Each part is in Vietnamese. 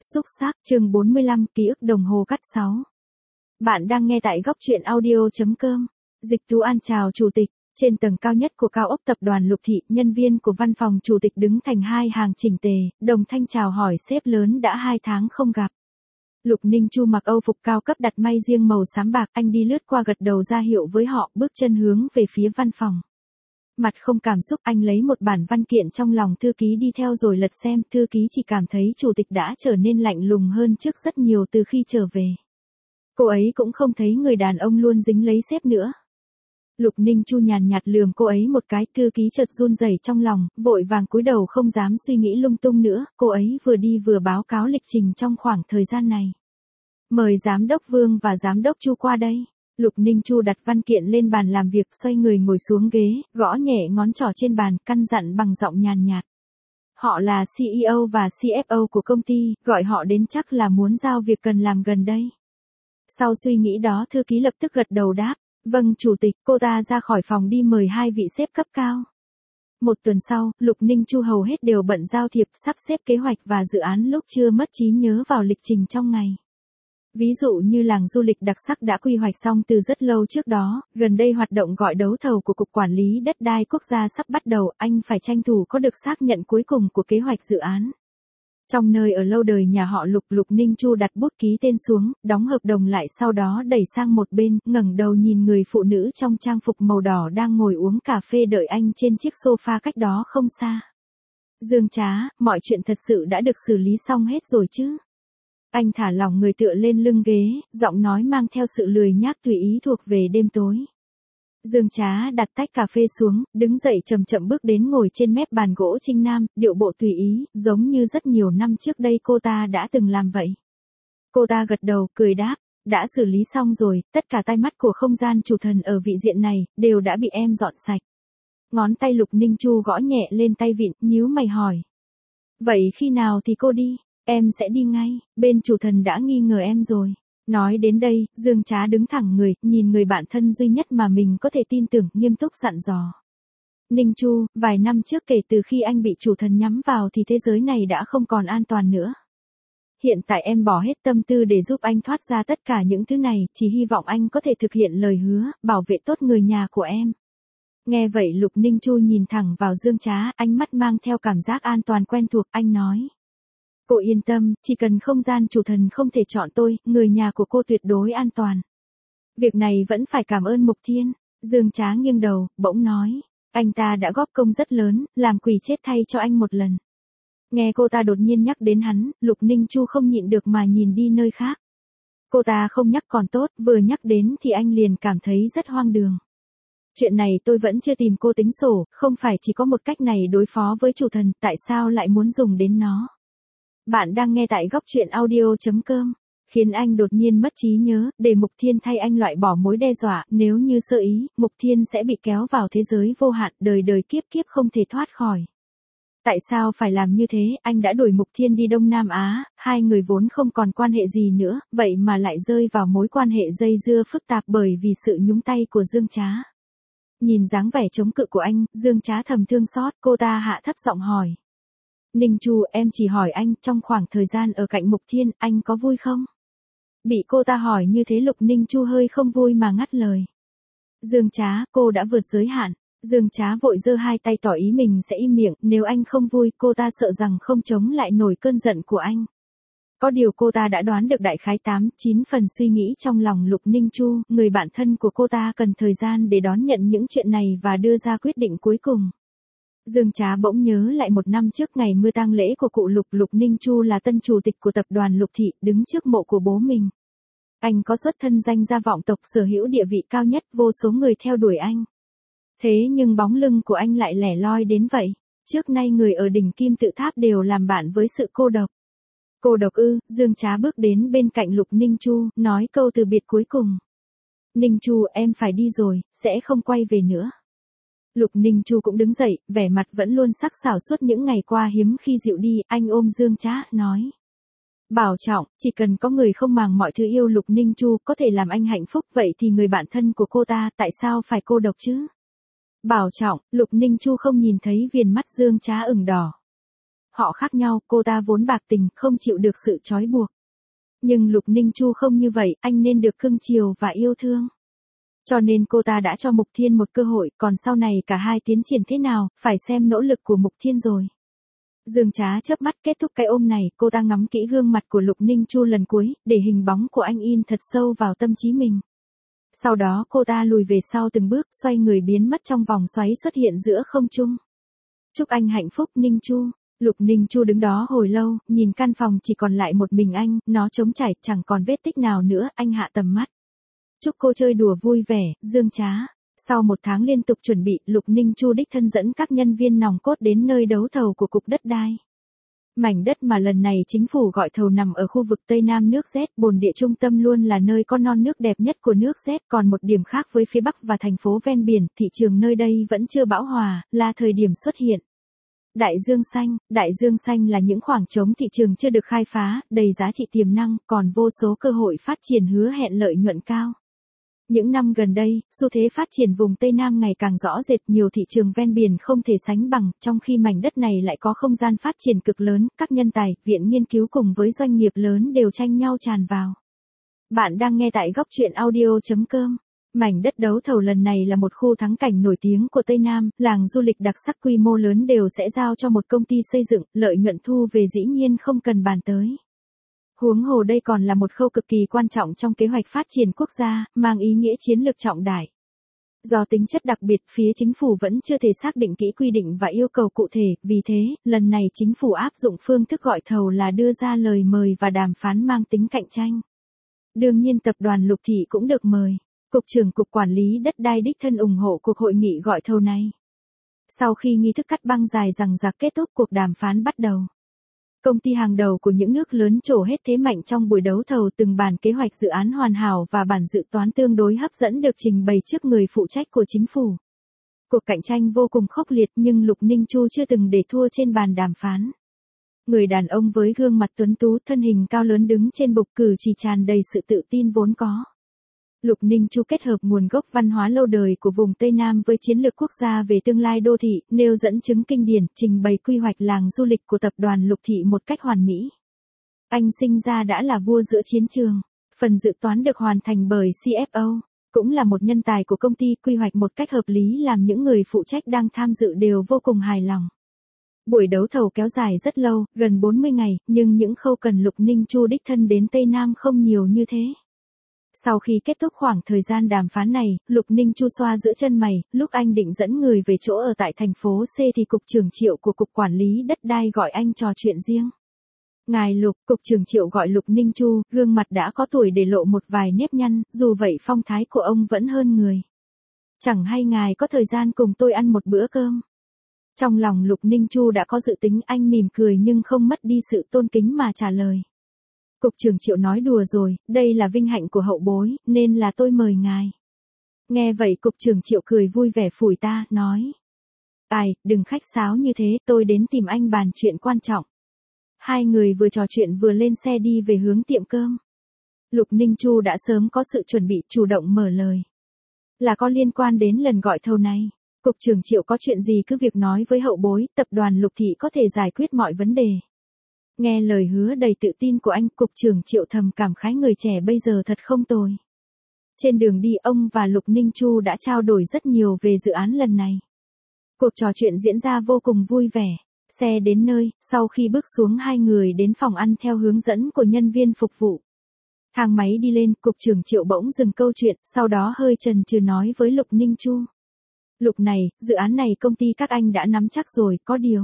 Xúc xác chương 45 ký ức đồng hồ cắt 6. Bạn đang nghe tại góc truyện audio.com. Dịch Tú An chào chủ tịch. Trên tầng cao nhất của cao ốc tập đoàn Lục Thị, nhân viên của văn phòng chủ tịch đứng thành hai hàng chỉnh tề, đồng thanh chào hỏi sếp lớn đã 2 tháng không gặp. Lục Ninh Chu mặc âu phục cao cấp đặt may riêng màu xám bạc, anh đi lướt qua gật đầu ra hiệu với họ, bước chân hướng về phía văn phòng. Mặt không cảm xúc, anh lấy một bản văn kiện trong lòng thư ký đi theo rồi lật xem, thư ký chỉ cảm thấy chủ tịch đã trở nên lạnh lùng hơn trước rất nhiều từ khi trở về. Cô ấy cũng không thấy người đàn ông luôn dính lấy sếp nữa. Lục Ninh Chu nhàn nhạt lườm cô ấy một cái, thư ký chợt run rẩy trong lòng, vội vàng cúi đầu không dám suy nghĩ lung tung nữa, cô ấy vừa đi vừa báo cáo lịch trình trong khoảng thời gian này. Mời giám đốc Vương và giám đốc Chu qua đây. Lục Ninh Chu đặt văn kiện lên bàn làm việc, xoay người ngồi xuống ghế, gõ nhẹ ngón trỏ trên bàn, căn dặn bằng giọng nhàn nhạt. Họ là CEO và CFO của công ty, gọi họ đến chắc là muốn giao việc cần làm gần đây. Sau suy nghĩ đó, thư ký lập tức gật đầu đáp. Vâng chủ tịch. Cô ta ra khỏi phòng đi mời hai vị sếp cấp cao. Một tuần sau, Lục Ninh Chu hầu hết đều bận giao thiệp, sắp xếp kế hoạch và dự án lúc chưa mất trí nhớ vào lịch trình trong ngày. Ví dụ như làng du lịch đặc sắc đã quy hoạch xong từ rất lâu trước đó, gần đây hoạt động gọi đấu thầu của Cục Quản lý Đất đai Quốc gia sắp bắt đầu, anh phải tranh thủ có được xác nhận cuối cùng của kế hoạch dự án. Trong nơi ở lâu đời nhà họ Lục, Lục Ninh Chu đặt bút ký tên xuống, đóng hợp đồng lại, sau đó đẩy sang một bên, ngẩng đầu nhìn người phụ nữ trong trang phục màu đỏ đang ngồi uống cà phê đợi anh trên chiếc sofa cách đó không xa. Dương Trá, mọi chuyện thật sự đã được xử lý xong hết rồi chứ? Anh thả lỏng người tựa lên lưng ghế, giọng nói mang theo sự lười nhác tùy ý thuộc về đêm tối. Dương Trá đặt tách cà phê xuống, đứng dậy chậm chậm bước đến ngồi trên mép bàn gỗ trinh nam, điệu bộ tùy ý, giống như rất nhiều năm trước đây cô ta đã từng làm vậy. Cô ta gật đầu, cười đáp, đã xử lý xong rồi, tất cả tai mắt của không gian chủ thần ở vị diện này, đều đã bị em dọn sạch. Ngón tay Lục Ninh Chu gõ nhẹ lên tay vịn, nhíu mày hỏi. Vậy khi nào thì cô đi? Em sẽ đi ngay, bên chủ thần đã nghi ngờ em rồi. Nói đến đây, Dương Trá đứng thẳng người, nhìn người bạn thân duy nhất mà mình có thể tin tưởng, nghiêm túc dặn dò. Ninh Chu, vài năm trước kể từ khi anh bị chủ thần nhắm vào thì thế giới này đã không còn an toàn nữa. Hiện tại em bỏ hết tâm tư để giúp anh thoát ra tất cả những thứ này, chỉ hy vọng anh có thể thực hiện lời hứa, bảo vệ tốt người nhà của em. Nghe vậy Lục Ninh Chu nhìn thẳng vào Dương Trá, ánh mắt mang theo cảm giác an toàn quen thuộc, anh nói. Cô yên tâm, chỉ cần không gian chủ thần không thể chọn tôi, người nhà của cô tuyệt đối an toàn. Việc này vẫn phải cảm ơn Mục Thiên. Dương Trá nghiêng đầu, bỗng nói. Anh ta đã góp công rất lớn, làm quỷ chết thay cho anh một lần. Nghe cô ta đột nhiên nhắc đến hắn, Lục Ninh Chu không nhịn được mà nhìn đi nơi khác. Cô ta không nhắc còn tốt, vừa nhắc đến thì anh liền cảm thấy rất hoang đường. Chuyện này tôi vẫn chưa tìm cô tính sổ, không phải chỉ có một cách này đối phó với chủ thần, tại sao lại muốn dùng đến nó? Bạn đang nghe tại góc truyện audio.com. Khiến anh đột nhiên mất trí nhớ, để Mục Thiên thay anh loại bỏ mối đe dọa, nếu như sơ ý, Mục Thiên sẽ bị kéo vào thế giới vô hạn, đời đời kiếp kiếp không thể thoát khỏi. Tại sao phải làm như thế, anh đã đuổi Mục Thiên đi Đông Nam Á, hai người vốn không còn quan hệ gì nữa, vậy mà lại rơi vào mối quan hệ dây dưa phức tạp bởi vì sự nhúng tay của Dương Trá. Nhìn dáng vẻ chống cự của anh, Dương Trá thầm thương xót, cô ta hạ thấp giọng hỏi. Ninh Chu, em chỉ hỏi anh, trong khoảng thời gian ở cạnh Mục Thiên, anh có vui không? Bị cô ta hỏi như thế Lục Ninh Chu hơi không vui mà ngắt lời. Dương Trá, cô đã vượt giới hạn. Dương Trá vội giơ hai tay tỏ ý mình sẽ im miệng, nếu anh không vui, cô ta sợ rằng không chống lại nổi cơn giận của anh. Có điều cô ta đã đoán được đại khái 8-9 phần suy nghĩ trong lòng Lục Ninh Chu, người bạn thân của cô ta cần thời gian để đón nhận những chuyện này và đưa ra quyết định cuối cùng. Dương Trá bỗng nhớ lại một năm trước ngày mưa tang lễ của cụ Lục, Lục Ninh Chu là tân chủ tịch của tập đoàn Lục Thị, đứng trước mộ của bố mình. Anh có xuất thân danh gia vọng tộc, sở hữu địa vị cao nhất, vô số người theo đuổi anh. Thế nhưng bóng lưng của anh lại lẻ loi đến vậy. Trước nay người ở đỉnh Kim Tự Tháp đều làm bạn với sự cô độc. Cô độc ư? Dương Trá bước đến bên cạnh Lục Ninh Chu, nói câu từ biệt cuối cùng. Ninh Chu, em phải đi rồi, sẽ không quay về nữa. Lục Ninh Chu cũng đứng dậy, vẻ mặt vẫn luôn sắc sảo suốt những ngày qua hiếm khi dịu đi, anh ôm Dương Trá, nói. Bảo trọng, chỉ cần có người không màng mọi thứ yêu Lục Ninh Chu có thể làm anh hạnh phúc, vậy thì người bạn thân của cô ta tại sao phải cô độc chứ? Bảo trọng, Lục Ninh Chu không nhìn thấy viền mắt Dương Trá ửng đỏ. họ khác nhau, cô ta vốn bạc tình, không chịu được sự trói buộc. Nhưng Lục Ninh Chu không như vậy, anh nên được cưng chiều và yêu thương. Cho nên cô ta đã cho Mục Thiên một cơ hội, còn sau này cả hai tiến triển thế nào, phải xem nỗ lực của Mục Thiên rồi. Dương Trá chớp mắt kết thúc cái ôm này, cô ta ngắm kỹ gương mặt của Lục Ninh Chu lần cuối, để hình bóng của anh in thật sâu vào tâm trí mình. Sau đó cô ta lùi về sau từng bước, xoay người biến mất trong vòng xoáy xuất hiện giữa không trung. Chúc anh hạnh phúc Ninh Chu. Lục Ninh Chu đứng đó hồi lâu, nhìn căn phòng chỉ còn lại một mình anh, nó trống trải, chẳng còn vết tích nào nữa, anh hạ tầm mắt. Chúc cô chơi đùa vui vẻ, Dương Trá. Sau 1 tháng liên tục chuẩn bị, Lục Ninh Chu đích thân dẫn các nhân viên nòng cốt đến nơi đấu thầu của Cục Đất đai. Mảnh đất mà lần này chính phủ gọi thầu nằm ở khu vực Tây Nam nước Z, bồn địa trung tâm luôn là nơi có non nước đẹp nhất của nước Z, còn một điểm khác với phía Bắc và thành phố ven biển, thị trường nơi đây vẫn chưa bão hòa, là thời điểm xuất hiện. Đại dương xanh là những khoảng trống thị trường chưa được khai phá, đầy giá trị tiềm năng, còn vô số cơ hội phát triển hứa hẹn lợi nhuận cao. Những năm gần đây, xu thế phát triển vùng Tây Nam ngày càng rõ rệt, nhiều thị trường ven biển không thể sánh bằng, trong khi mảnh đất này lại có không gian phát triển cực lớn, các nhân tài, viện nghiên cứu cùng với doanh nghiệp lớn đều tranh nhau tràn vào. Bạn đang nghe tại góc truyện audio.com. Mảnh đất đấu thầu lần này là một khu thắng cảnh nổi tiếng của Tây Nam, làng du lịch đặc sắc quy mô lớn đều sẽ giao cho một công ty xây dựng, lợi nhuận thu về dĩ nhiên không cần bàn tới. Huống hồ đây còn là một khâu cực kỳ quan trọng trong kế hoạch phát triển quốc gia, mang ý nghĩa chiến lược trọng đại. Do tính chất đặc biệt, phía chính phủ vẫn chưa thể xác định kỹ quy định và yêu cầu cụ thể, vì thế, lần này chính phủ áp dụng phương thức gọi thầu là đưa ra lời mời và đàm phán mang tính cạnh tranh. Đương nhiên tập đoàn Lục Thị cũng được mời. Cục trưởng Cục Quản lý Đất đai đích thân ủng hộ cuộc hội nghị gọi thầu này. Sau khi nghi thức cắt băng dài rằng rạc kết thúc, cuộc đàm phán bắt đầu. Công ty hàng đầu của những nước lớn trổ hết thế mạnh trong buổi đấu thầu, từng bản kế hoạch dự án hoàn hảo và bản dự toán tương đối hấp dẫn được trình bày trước người phụ trách của chính phủ. Cuộc cạnh tranh vô cùng khốc liệt nhưng Lục Ninh Chu chưa từng để thua trên bàn đàm phán. Người đàn ông với gương mặt tuấn tú, thân hình cao lớn đứng trên bục, cử chỉ tràn đầy sự tự tin vốn có. Lục Ninh Chu kết hợp nguồn gốc văn hóa lâu đời của vùng Tây Nam với chiến lược quốc gia về tương lai đô thị, nêu dẫn chứng kinh điển, trình bày quy hoạch làng du lịch của tập đoàn Lục Thị một cách hoàn mỹ. Anh sinh ra đã là vua giữa chiến trường. Phần dự toán được hoàn thành bởi CFO, cũng là một nhân tài của công ty, quy hoạch một cách hợp lý làm những người phụ trách đang tham dự đều vô cùng hài lòng. Buổi đấu thầu kéo dài rất lâu, gần 40 ngày, nhưng những khâu cần Lục Ninh Chu đích thân đến Tây Nam không nhiều như thế. Sau khi kết thúc khoảng thời gian đàm phán này, Lục Ninh Chu xoa giữa chân mày, lúc anh định dẫn người về chỗ ở tại thành phố C thì Cục trưởng Triệu của Cục Quản lý Đất đai gọi anh trò chuyện riêng. Ngài Lục, Cục trưởng Triệu gọi Lục Ninh Chu, gương mặt đã có tuổi để lộ một vài nếp nhăn, dù vậy phong thái của ông vẫn hơn người. Chẳng hay ngài có thời gian cùng tôi ăn một bữa cơm. Trong lòng Lục Ninh Chu đã có dự tính, anh mỉm cười nhưng không mất đi sự tôn kính mà trả lời. Cục trưởng Triệu nói đùa rồi, đây là vinh hạnh của hậu bối, nên là tôi mời ngài. Nghe vậy Cục trưởng Triệu cười vui vẻ phủi ta, nói. Ai, đừng khách sáo như thế, tôi đến tìm anh bàn chuyện quan trọng. Hai người vừa trò chuyện vừa lên xe đi về hướng tiệm cơm. Lục Ninh Chu đã sớm có sự chuẩn bị, chủ động mở lời. Là có liên quan đến lần gọi thầu này. Cục trưởng Triệu có chuyện gì cứ việc nói với hậu bối, tập đoàn Lục Thị có thể giải quyết mọi vấn đề. Nghe lời hứa đầy tự tin của anh, Cục trưởng Triệu thầm cảm khái người trẻ bây giờ thật không tồi. Trên đường đi ông và Lục Ninh Chu đã trao đổi rất nhiều về dự án lần này. Cuộc trò chuyện diễn ra vô cùng vui vẻ. Xe đến nơi, sau khi bước xuống hai người đến phòng ăn theo hướng dẫn của nhân viên phục vụ. Thang máy đi lên, Cục trưởng Triệu bỗng dừng câu chuyện, sau đó hơi chần chừ nói với Lục Ninh Chu. Lục này, dự án này công ty các anh đã nắm chắc rồi, có điều.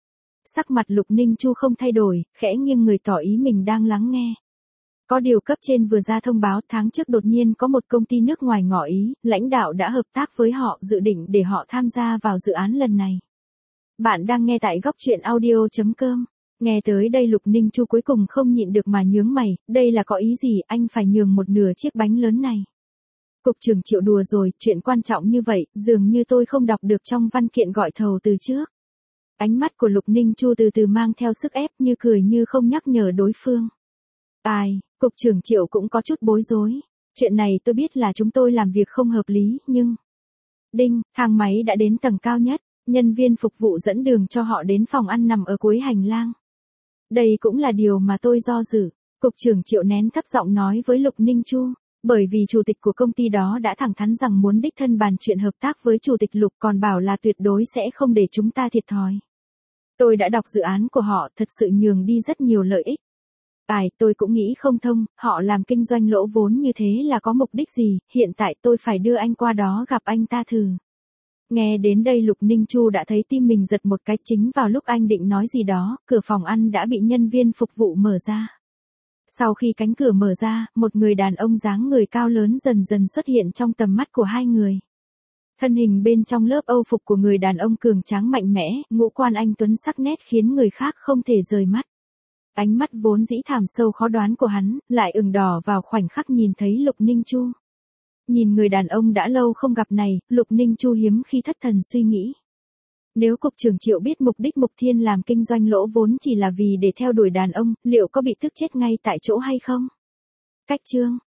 Sắc mặt Lục Ninh Chu không thay đổi, khẽ nghiêng người tỏ ý mình đang lắng nghe. Có điều cấp trên vừa ra thông báo tháng trước đột nhiên có một công ty nước ngoài ngỏ ý, lãnh đạo đã hợp tác với họ, dự định để họ tham gia vào dự án lần này. Bạn đang nghe tại góc truyện audio.com. Nghe tới đây Lục Ninh Chu cuối cùng không nhịn được mà nhướng mày, đây là có ý gì, anh phải nhường một nửa chiếc bánh lớn này. Cục trưởng Triệu đùa rồi, chuyện quan trọng như vậy, dường như tôi không đọc được trong văn kiện gọi thầu từ trước. Ánh mắt của Lục Ninh Chu từ từ mang theo sức ép, như cười như không nhắc nhở đối phương. Ai, Cục trưởng Triệu cũng có chút bối rối. Chuyện này tôi biết là chúng tôi làm việc không hợp lý, nhưng... Đinh, thang máy đã đến tầng cao nhất. Nhân viên phục vụ dẫn đường cho họ đến phòng ăn nằm ở cuối hành lang. Đây cũng là điều mà tôi do dự. Cục trưởng Triệu nén thấp giọng nói với Lục Ninh Chu, bởi vì chủ tịch của công ty đó đã thẳng thắn rằng muốn đích thân bàn chuyện hợp tác với chủ tịch Lục, còn bảo là tuyệt đối sẽ không để chúng ta thiệt thòi. Tôi đã đọc dự án của họ, thật sự nhường đi rất nhiều lợi ích. Tôi cũng nghĩ không thông, họ làm kinh doanh lỗ vốn như thế là có mục đích gì, hiện tại tôi phải đưa anh qua đó gặp anh ta thử. Nghe đến đây Lục Ninh Chu đã thấy tim mình giật một cái, chính vào lúc anh định nói gì đó, cửa phòng ăn đã bị nhân viên phục vụ mở ra. Sau khi cánh cửa mở ra, một người đàn ông dáng người cao lớn dần dần xuất hiện trong tầm mắt của hai người. Thân hình bên trong lớp âu phục của người đàn ông cường tráng mạnh mẽ, ngũ quan anh tuấn sắc nét khiến người khác không thể rời mắt. Ánh mắt vốn dĩ thẳm sâu khó đoán của hắn, lại ửng đỏ vào khoảnh khắc nhìn thấy Lục Ninh Chu. Nhìn người đàn ông đã lâu không gặp này, Lục Ninh Chu hiếm khi thất thần suy nghĩ. Nếu cục trưởng Triệu biết mục đích Mục Thiên làm kinh doanh lỗ vốn chỉ là vì để theo đuổi đàn ông, liệu có bị tức chết ngay tại chỗ hay không? Cách chương